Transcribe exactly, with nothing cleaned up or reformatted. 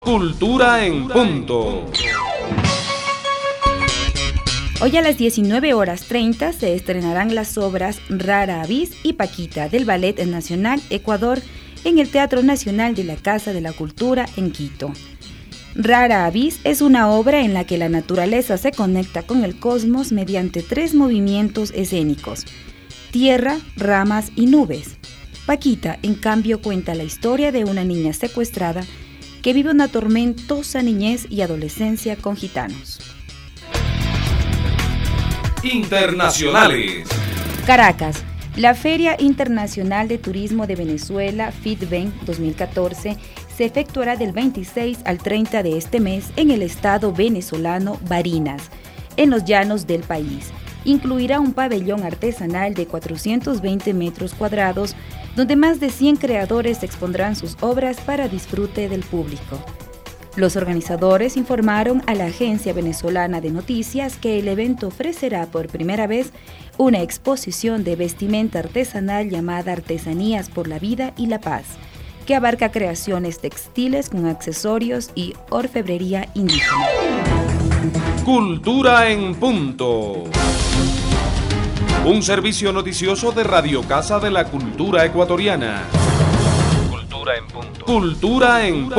Cultura en punto. Hoy a las diecinueve horas treinta se estrenarán las obras Rara Avis y Paquita del Ballet Nacional Ecuador en el Teatro Nacional de la Casa de la Cultura en Quito. Rara Avis es una obra en la que la naturaleza se conecta con el cosmos mediante tres movimientos escénicos: tierra, ramas y nubes. Paquita, en cambio, cuenta la historia de una niña secuestrada que vive una tormentosa niñez y adolescencia con gitanos. Internacionales. Caracas. La Feria Internacional de Turismo de Venezuela, FITVEN dos mil catorce, se efectuará del veintiséis al treinta de este mes en el estado venezolano Barinas, en los llanos del país. Incluirá un pabellón artesanal de cuatrocientos veinte metros cuadrados, donde más de cien creadores expondrán sus obras para disfrute del público. Los organizadores informaron a la Agencia Venezolana de Noticias que el evento ofrecerá por primera vez una exposición de vestimenta artesanal llamada Artesanías por la Vida y la Paz, que abarca creaciones textiles con accesorios y orfebrería indígena. Cultura en punto. Un servicio noticioso de Radio Casa de la Cultura Ecuatoriana. Cultura en punto. Cultura en punto.